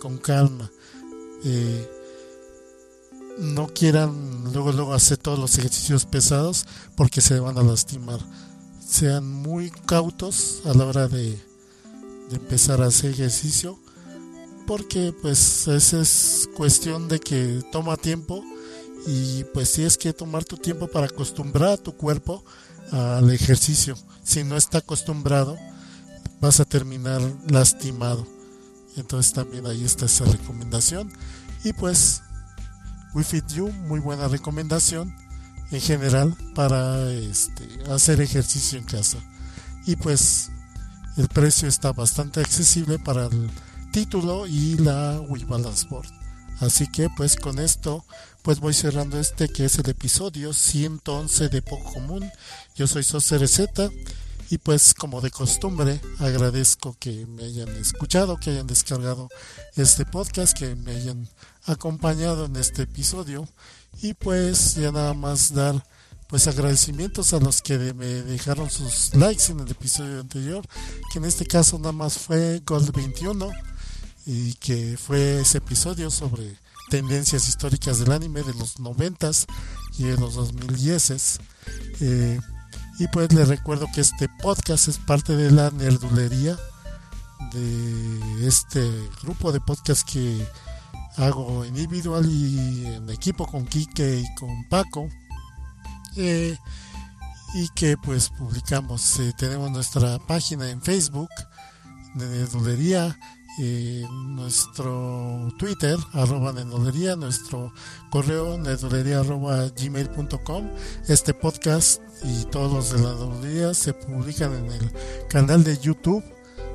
no quieran luego hacer todos los ejercicios pesados porque se van a lastimar. Sean muy cautos a la hora de empezar a hacer ejercicio, porque pues esa es cuestión de que toma tiempo, y pues tienes que tomar tu tiempo para acostumbrar a tu cuerpo al ejercicio. Si no está acostumbrado, vas a terminar lastimado. Entonces también ahí está esa recomendación. Y pues Wii Fit U, muy buena recomendación en general para hacer ejercicio en casa. Y pues el precio está bastante accesible para el título y la Wii Balance Board. Así que pues con esto pues voy cerrando que es el episodio 111 de Poco Común. Yo soy SosRZ, y pues como de costumbre agradezco que me hayan escuchado, que hayan descargado este podcast, que me hayan acompañado en este episodio. Y pues ya nada más dar pues agradecimientos a los que me dejaron sus likes en el episodio anterior, que en este caso nada más fue Gold21, y que fue ese episodio sobre tendencias históricas del anime de los 90s y de los 2010s. Y pues les recuerdo que este podcast es parte de la nerdulería, de este grupo de podcast que hago individual y en equipo con Quique y con Paco, y que pues publicamos. Tenemos nuestra página en Facebook de nerdulería, nuestro Twitter @nerdulería, nuestro correo nerdulería@gmail.com. Este podcast y todos los de la nerdulería se publican en el canal de YouTube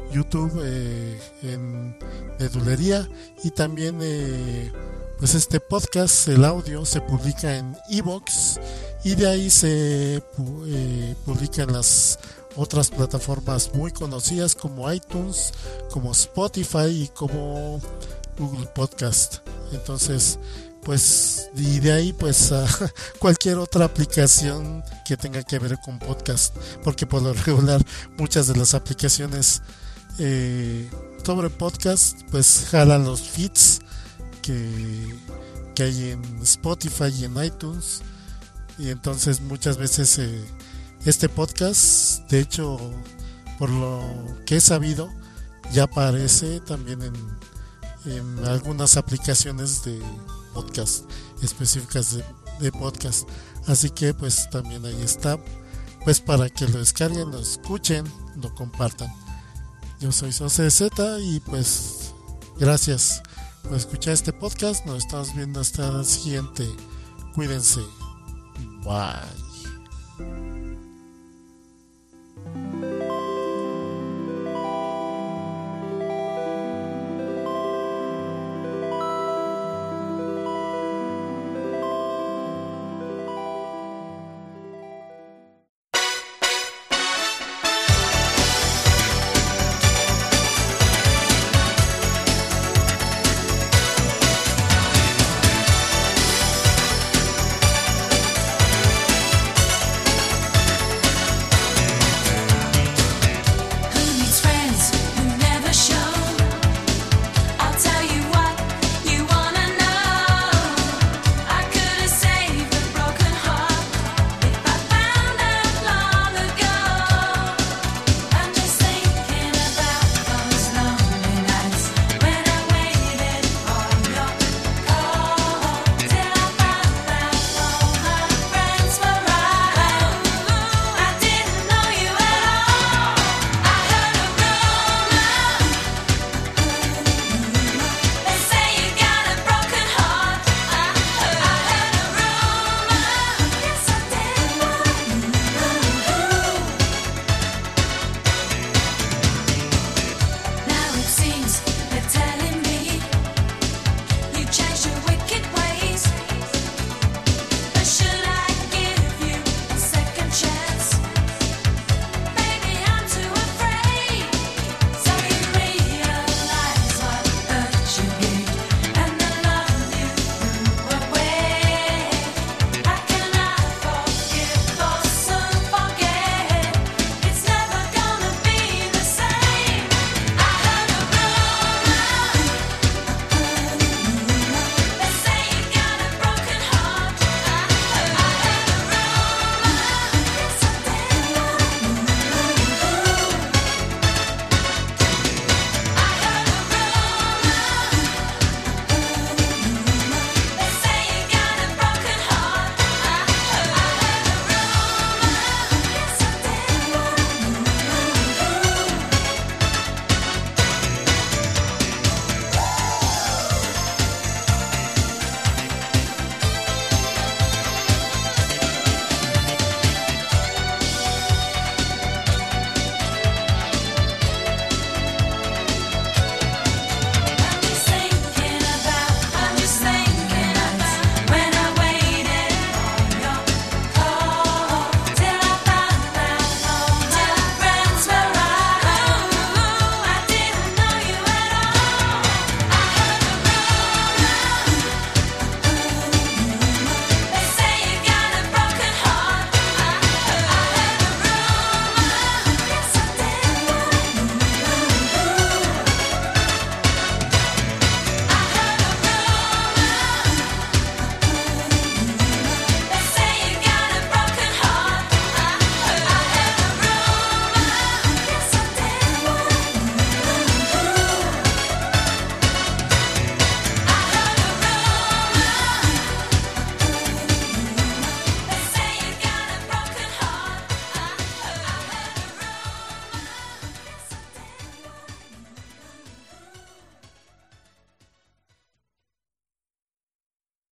en nerdulería, y también pues este podcast, el audio, se publica en iVoox, y de ahí se publica en las otras plataformas muy conocidas como iTunes, como Spotify y como Google Podcast. Entonces, pues, y de ahí pues a cualquier otra aplicación que tenga que ver con podcast, porque por lo regular muchas de las aplicaciones sobre podcast pues jalan los feeds que hay en Spotify y en iTunes, y entonces muchas veces este podcast, de hecho, por lo que he sabido, ya aparece también en algunas aplicaciones de podcast específicas de podcast. Así que pues también ahí está, pues para que lo descarguen, lo escuchen, lo compartan. Yo soy Sose Z y pues gracias por escuchar este podcast. Nos estamos viendo hasta la siguiente. Cuídense. Bye.